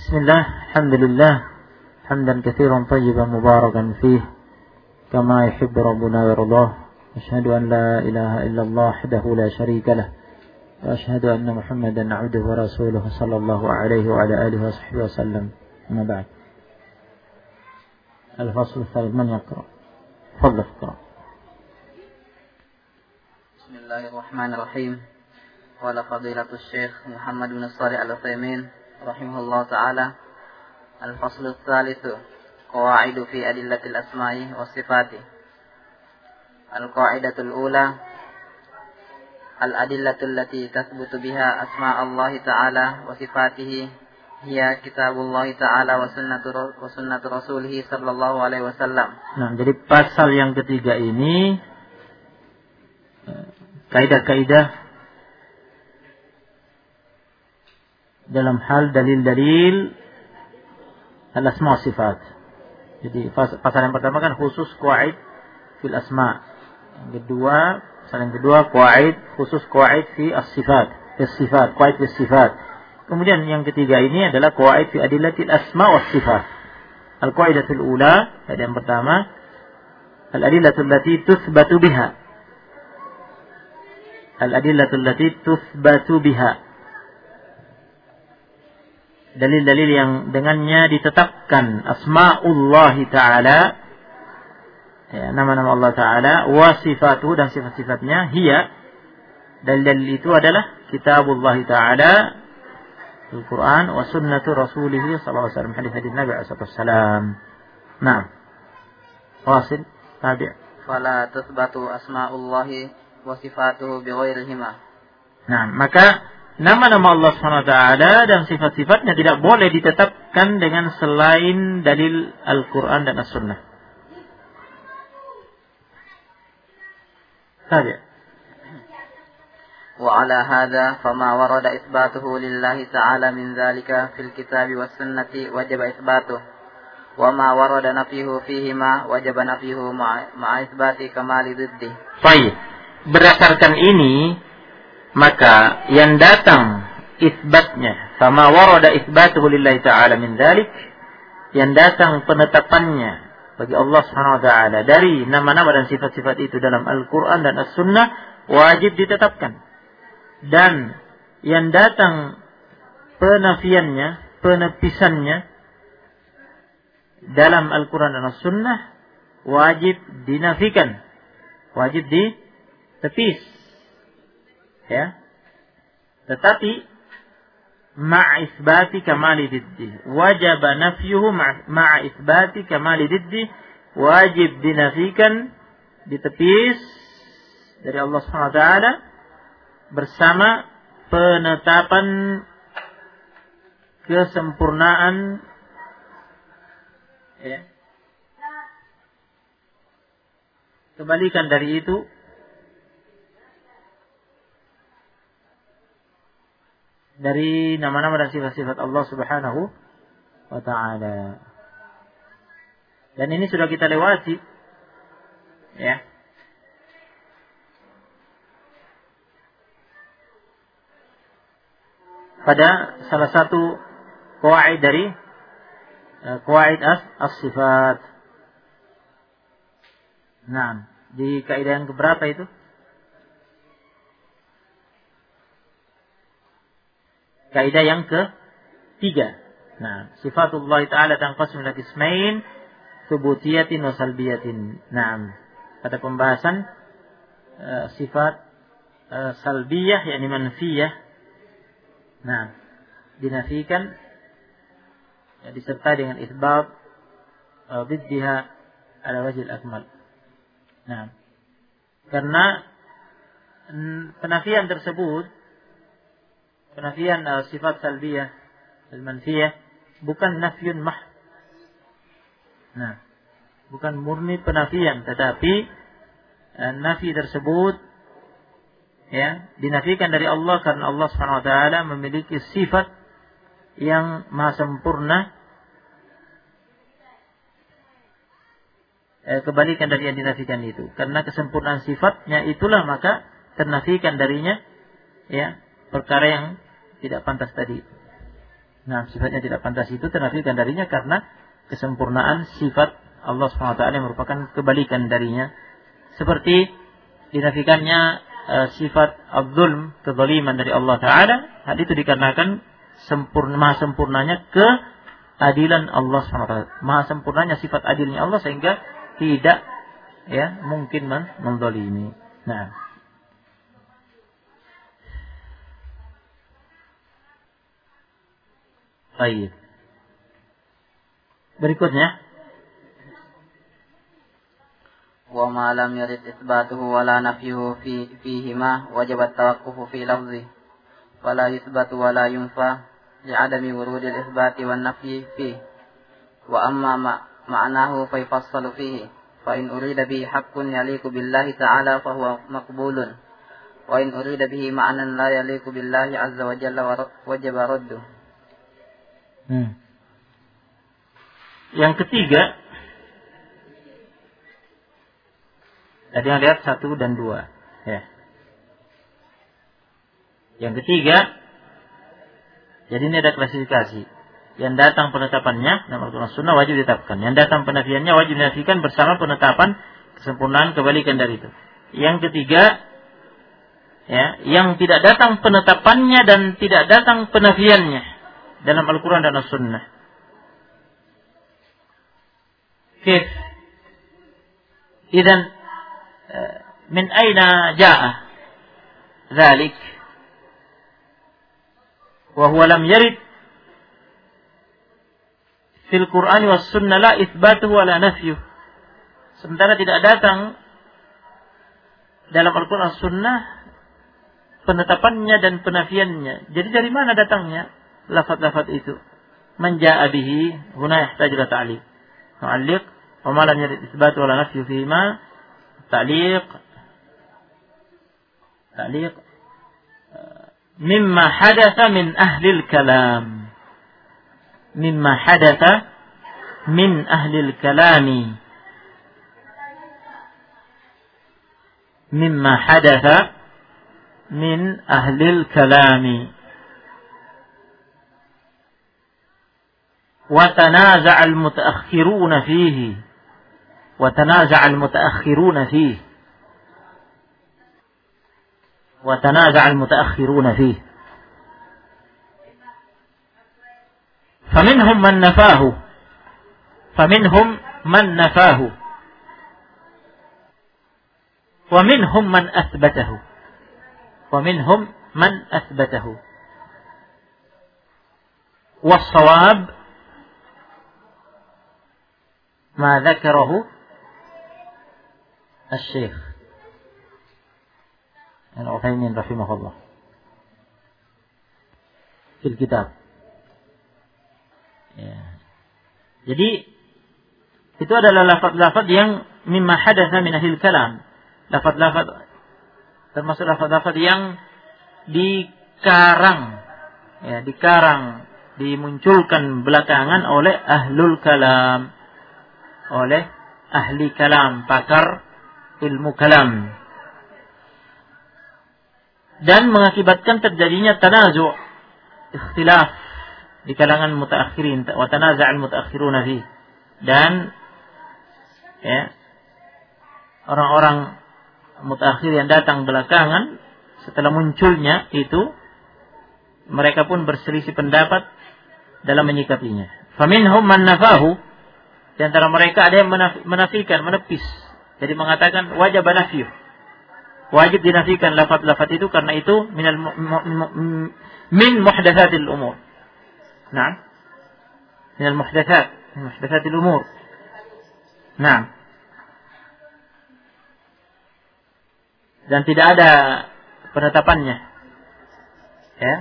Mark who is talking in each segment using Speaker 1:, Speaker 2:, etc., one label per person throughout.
Speaker 1: Bismillah, alhamdulillah, hamdan katsiran tayyiban mubarakan fih, kama yuhibbu rabbuna wa yardah. Asyhadu an la ilaha illallah wahdahu la syarika lah, wa asyhadu anna Muhammadan 'abduhu wa rasuluhu sallallahu alaihi wa ala alihi wa sahbihi wasallam. Amma ba'd. Al-fasl ats-tsalits, man yaqra? Tafadhal iqra.
Speaker 2: Bismillahirrahmanirrahim. Qala fadilatul Syekh Muhammad bin Shalih Al-Utsaimin rahimahullah taala, al-fasl ats-tsalits, qawaidu fi adillatil asma'i was sifati. Al-qaidatul ula, al-adillatul lati tathbutu biha asma'allah ta'ala wa sifatihi hiya kitabullah ta'ala wa sunnatu rasulih sallallahu alaihi wasallam.
Speaker 1: Nah, jadi pasal yang ketiga ini kaidah-kaidah dalam hal dalil-dalil al-asma' wa sifat. Jadi pasal yang pertama kan khusus qawaid fil asma'. Yang kedua, pasal yang kedua qawaid khusus qawaid fi as-sifat, qawaid fi sifat. Kemudian yang ketiga ini adalah qawaid fi adillatil asma' wa sifat. Al-qaidatul ula, kaidah yang pertama, al-adillatul lati tuthbatu biha. Al-adillatul lati tuthbatu biha. Dalil-dalil yang dengannya ditetapkan asma'ullah ta'ala, ya, nama-nama Allah ta'ala, wa sifatuhu, dan sifat-sifatnya, hiya, dalil-dalil itu adalah kitabullah ta'ala, Al-Quran, wa sunnatu rasulih sallallahu alaihi wasallam, hadis-hadis Nabi sallallahu alaihi wasallam. Nah, wasil tabi'.
Speaker 2: Fala tuthbatu asma'ullahi wa sifatuhu bighairihima.
Speaker 1: Nah, maka nama-nama Allah SWT dan sifat-sifatnya tidak boleh ditetapkan dengan selain dalil Al-Quran dan As-Sunnah. Saja.
Speaker 2: Wa ala hadha fama warada isbatuhu lillahi ta'ala min dhalika fil kitabi was sunnati wajaba isbatuhu. Wa ma warada nafyuhu fihima wajaba nafyuhu ma'a isbati kamali diddi.
Speaker 1: Baik. Berdasarkan ini, maka yang datang isbatnya, sama warada isbatuhu lillahi ta'ala min dzalik, yang datang penetapannya bagi Allah Subhanahu wa taala dari nama-nama dan sifat-sifat itu dalam Al-Qur'an dan As-Sunnah wajib ditetapkan. Dan yang datang penafiannya, penepisannya dalam Al-Qur'an dan As-Sunnah wajib dinafikan, wajib ditepis. Ya. Tetapi ma'a isbati kamali diddi, wajib nafyuhu ma'a isbati kamali diddi, wajib dinafikan, ditepis dari Allah Subhanahu wa taala bersama penetapan kesempurnaan, ya. Kebalikan dari itu dari nama-nama dan sifat-sifat Allah Subhanahu wa taala. Dan ini sudah kita lewati, ya. Pada salah satu qawaid dari qawaid as-sifat. Nah, di kaidah yang keberapa itu? Kaidah yang ketiga. Nah, sifatullah ta'ala tanqasim ila qismain, tsubutiyatin wa salbiyatin. Nah, pada pembahasan sifat salbiyah, yakni manfiyah. Nah, dinafikan, ya, disertai dengan isbab biddiha ala wajhil akmal. Nah, karena penafian tersebut, penafian sifat salbiyah al-manfiyah, bukan nafyun mah. Nah, bukan murni penafian, tetapi nafi tersebut, ya, dinafikan dari Allah karena Allah Subhanahu wa taala memiliki sifat yang maha sempurna, kebalikan dari yang dinafikan itu. Karena kesempurnaan sifatnya itulah maka ternafikan darinya, ya, perkara yang tidak pantas tadi. Nah, sifatnya tidak pantas itu ternafikan darinya karena kesempurnaan sifat Allah SWT yang merupakan kebalikan darinya. Seperti dinafikannya sifat az-zulm, kezaliman dari Allah Ta'ala. Hal itu dikarenakan maha sempurnanya keadilan Allah SWT. Maha sempurnanya sifat adilnya Allah sehingga tidak mungkin menzalimi. Nah. Baik. Berikutnya.
Speaker 2: Wa ma lam yarid isbatuhu wa la nafyuhu fihima wajib at-tawaqqufu fi lafzi. Fala yusbatu wa la yunfa li'adami wurudil isbati wan nafyi fihi. Wa amma ma'nahu fa yafassalu fihi. Fa in urida bihi haqqun yaliqu billahi ta'ala fa huwa maqbulun. Wa in urida bihi ma'nan la yaliqu billahi azza wa jalla wajib radduh.
Speaker 1: Yang ketiga, tadi yang lihat 1 dan 2. Ya. Yang ketiga, jadi ini ada klasifikasi. Yang datang penetapannya dalam Al-Quran Sunnah wajib ditetapkan. Yang datang penafiannya wajib dinafikan bersama penetapan kesempurnaan kebalikan dari itu. Yang ketiga, yang tidak datang penetapannya dan tidak datang penafiannya dalam Al-Quran dan As-Sunnah. Kif? Idzan min aina jaa dzalik? Wa huwa lam yarid fil Qur'an was Sunnah la itsbatuhu wa la nafyuh. Sementara tidak datang dalam Al-Quran As-Sunnah penetapannya dan penafiannya. Jadi dari mana datangnya lafaz-lafaz itu? Man jaa bihi huna yahtaju ila ta'liq. Mu'alliq wa ma lam yarid itsbatu wa la nafyu fihi ma ta'liq mimma hadatha min ahli al-kalam. Mimma hadatha min ahli al-kalami. Mimma hadatha min ahli al-kalami. وتنازع المتأخرون فيه وتنازع المتأخرون فيه وتنازع المتأخرون فيه فمنهم من نفاه فمنهم من نفاه ومنهم من أثبته ومنهم من أثبته والصواب ما ذكره الشيخ العثيمين رحمه الله في الكتاب. Jadi itu adalah lafaz-lafaz yang mimma hadatsa min ahli kalam. Lafaz-lafaz termasuk lafaz-lafaz yang dikarang, dimunculkan belakangan oleh ahlul kalam. Oleh ahli kalam, pakar ilmu kalam, dan mengakibatkan terjadinya tanazu', ikhtilaf di kalangan mutaakhirin, wa tanaza'al mutaakhiruna fi, dan orang-orang mutaakhir yang datang belakangan setelah munculnya itu, mereka pun berselisih pendapat dalam menyikapinya. Faminhum man nafahu, di antara mereka ada yang menafikan, menepis. Jadi mengatakan wajib nafyu. Wajib dinafikan lafaz-lafaz itu karena itu min muhdatsatil umur. Naam. Min muhdatsatil umur. Naam. Dan tidak ada penetapannya. Ya.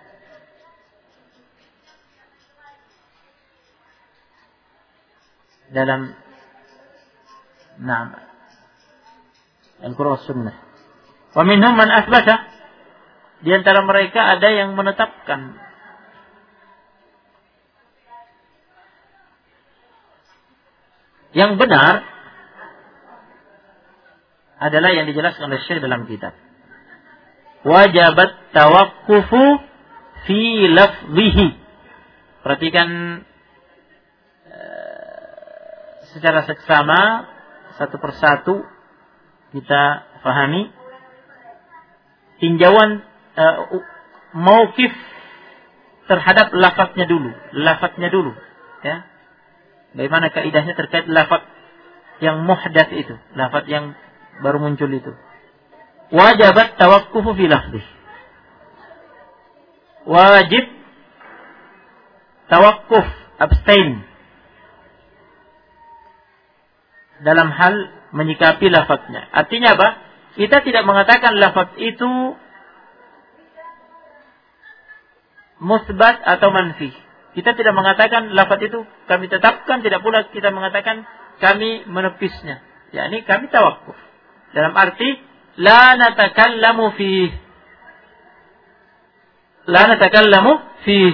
Speaker 1: Dalam Al-Quran Sunnah. Wa minhum man asbata, di antara mereka ada yang menetapkan. Yang benar adalah yang dijelaskan oleh Syekh dalam kitab. Wajabat tawaqqufu fi lafzihi. Perhatikan secara seksama, satu persatu kita pahami tinjauan mauqif terhadap lafadznya dulu, ya. Bagaimana kaidahnya terkait lafadz yang muhdats itu, lafadz yang baru muncul itu. Wajibat tawakkufu fi lafdih. Wajib tawakkuf, abstain dalam hal menyikapi lafadznya. Artinya apa? Kita tidak mengatakan lafadz itu musbat atau manfi. Kita tidak mengatakan lafadz itu kami tetapkan, tidak pula kita mengatakan kami menepisnya. Yakni kami tawakkuf. Dalam arti la natakallamu fihi. La natakallamu fihi.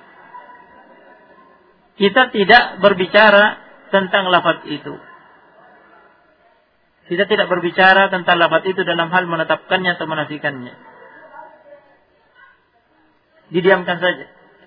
Speaker 1: Kita tidak berbicara tentang lafadz itu. Kita tidak berbicara tentang lafadz itu dalam hal menetapkannya atau menafikannya. Didiamkan saja.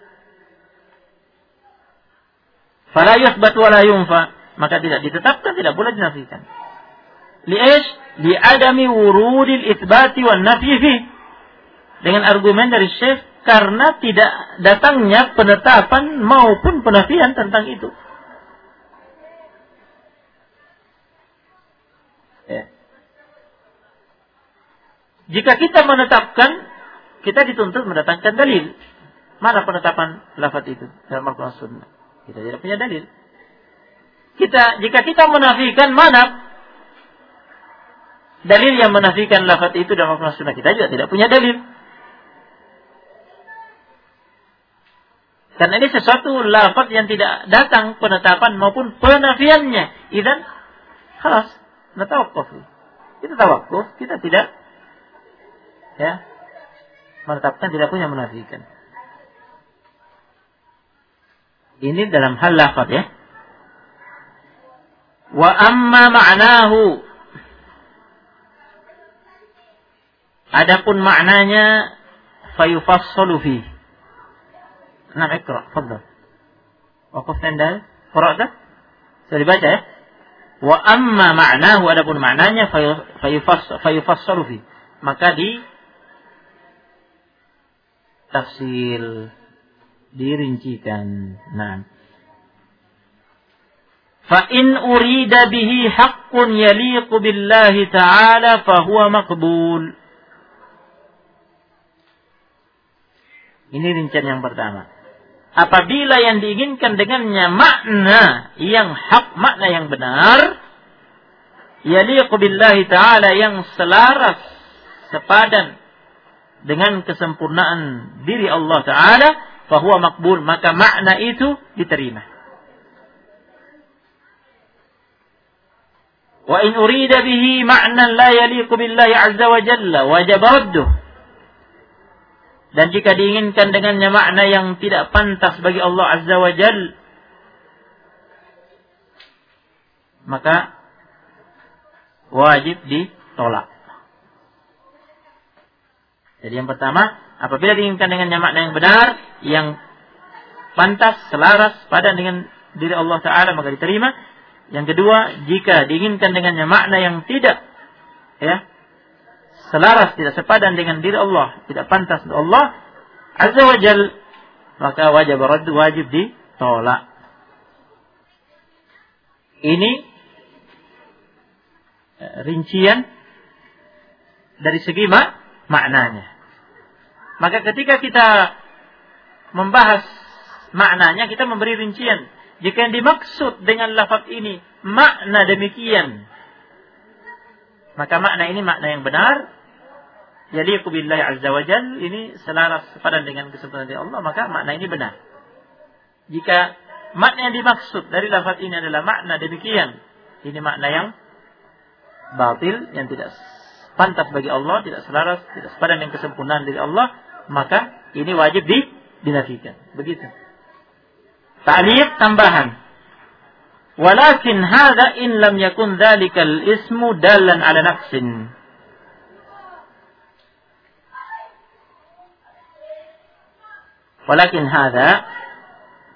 Speaker 1: Fala yuthbat wa la yunfa, maka tidak ditetapkan, tidak boleh dinafikan. Li'aish? Li'adami wurudil itsbati wan nafyi fi. Dengan argumen dari Syekh, karena tidak datangnya penetapan maupun penafian tentang itu. Ya. Jika kita menetapkan, kita dituntut mendatangkan dalil. Mana penetapan lafaz itu dalam Al-Quran Sunnah? Kita tidak punya dalil. Jika kita menafikan, mana dalil yang menafikan lafaz itu dalam Al-Quran Sunnah? Kita juga tidak punya dalil. Karena ini sesuatu lafaz yang tidak datang penetapan maupun penafiannya. Idzan, khalas, natawaqqaf. Kita tawakkuf, kita tidak menetapkan, tidak punya menafikan. Ini dalam hal lafaz, ya. Wa amma ma'nahu. Adapun maknanya fayufassalu fi. Nah, ikra, fadhal. Waqaf tanda, qara'ta? Sudah dibaca, ya? Wa amma ma'nahu, adapun maknanya fayufassalu fi. Maka tafsil, dirincikan. Nah, fa in urida bihi haqqun yaliqu billahi ta'ala fa huwa maqbul. Ini rincian yang pertama. Apabila yang diinginkan dengannya makna yang hak, makna yang benar, yaliqu billahi ta'ala, yang selaras, sepadan dengan kesempurnaan diri Allah Ta'ala, fahuwa maqbul, maka makna itu diterima. Wa in urida bihi ma'nan la yaliqu billahi azza wa jalla wajaba radduh. Dan jika diinginkan dengannya makna yang tidak pantas bagi Allah azza wa jalla, maka wajib ditolak. Jadi yang pertama, apabila diinginkan dengannya makna yang benar, yang pantas, selaras, padan dengan diri Allah Ta'ala, maka diterima. Yang kedua, jika diinginkan dengannya makna yang tidak selaras, tidak sepadan dengan diri Allah, tidak pantas untuk Allah Azza wa Jal, maka wajib ditolak. Ini rincian dari segi maknanya. Maka ketika kita membahas maknanya, kita memberi rincian. Jika yang dimaksud dengan lafaz ini makna demikian, maka makna ini makna yang benar, yaliqu billahi azza wa jal, ini selaras sepadan dengan kesempurnaan dari Allah, maka makna ini benar. Jika makna yang dimaksud dari lafaz ini adalah makna demikian, ini makna yang batil, yang tidak pantas bagi Allah, tidak selaras, tidak sepadan dengan kesempurnaan dari Allah, maka ini wajib dinafikan. Begitu. Ta'liq, tambahan. Walakin hadza in lam yakun dzalikal ismu dallan ala naqsin. Walakin hadza,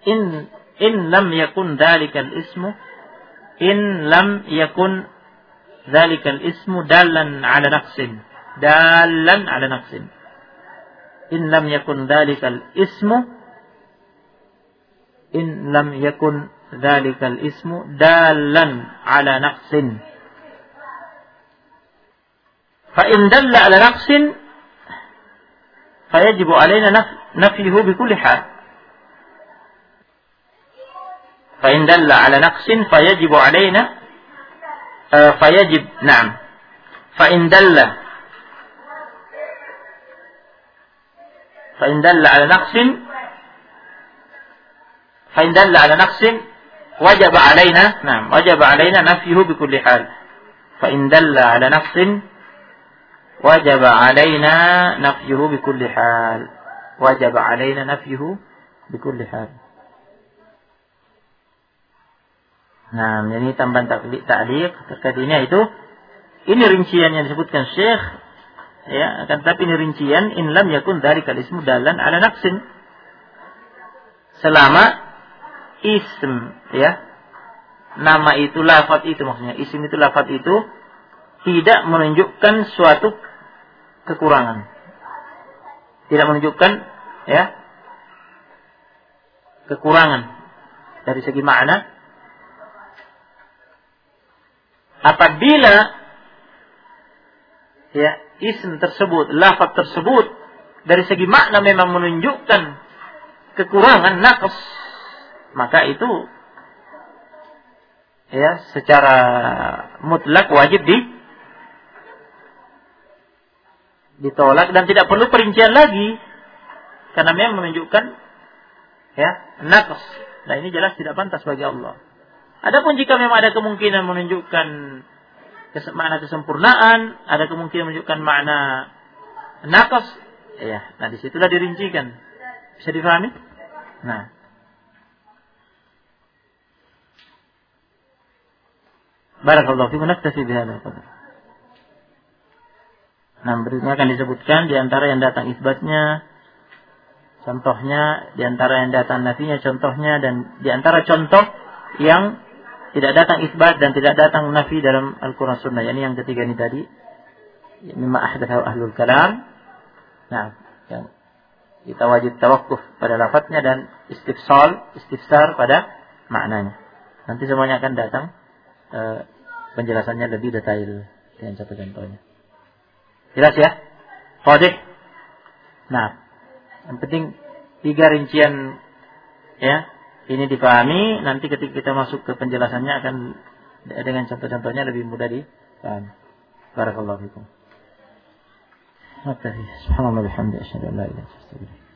Speaker 1: in lam yakun dzalikal ismu dalan ala naqsin. In lam yakun dzalikal ismu dalan ala naqsin. Fa in dalla ala naqsin fayajibu alaina nafyuhu bi kulli hal. فإن دل على نقص فيجب علينا فإن دل على نقص وجب علينا نفيه بكل حال. فإن دل على نقص وجب علينا نفيه بكل حال. Nah, ini tambahan ta'liq terkait ini ini rincian yang disebutkan Syekh, ya, akan tetapi ini rincian in lam yakun dzalikal ismu dalan ala naqsin. Selama ism, ya, nama itu, lafaz itu maksudnya, ism itu, lafaz itu tidak menunjukkan suatu kekurangan. Tidak menunjukkan, ya, kekurangan dari segi makna. Apabila, ya, ism tersebut, lafaz tersebut dari segi makna memang menunjukkan kekurangan, naqs, maka itu, ya, secara mutlak wajib ditolak dan tidak perlu perincian lagi karena memang menunjukkan, ya, naqs. Nah, ini jelas tidak pantas bagi Allah. Adapun jika memang ada kemungkinan menunjukkan makna kesempurnaan, ada kemungkinan menunjukkan makna naqas, ya, nah disitulah dirincikan. Bisa difahami? Nah, barakallahu fikum, naktafi bihadzal qadar. Nah, berikutnya akan disebutkan di antara yang datang isbatnya contohnya, di antara yang datang nafinya contohnya, dan di antara contoh yang tidak datang isbat dan tidak datang nafi dalam Al-Quran Sunnah. Ini yang ketiga ini tadi, mimma ahdatsahu ahlul kalam. Nah, yang kita wajib tawakkuf pada lafadznya dan istifsar pada maknanya. Nanti semuanya akan datang penjelasannya lebih detail dengan contoh-contohnya. Jelas ya? Qadih. Nah, yang penting 3 rincian, ya, ini dipahami. Nanti ketika kita masuk ke penjelasannya akan dengan contoh-contohnya lebih mudah dipahami. Barakallahu fikum. Subhanallah bihamdihi asyhadu an la ilaha illa anta astaghfiruka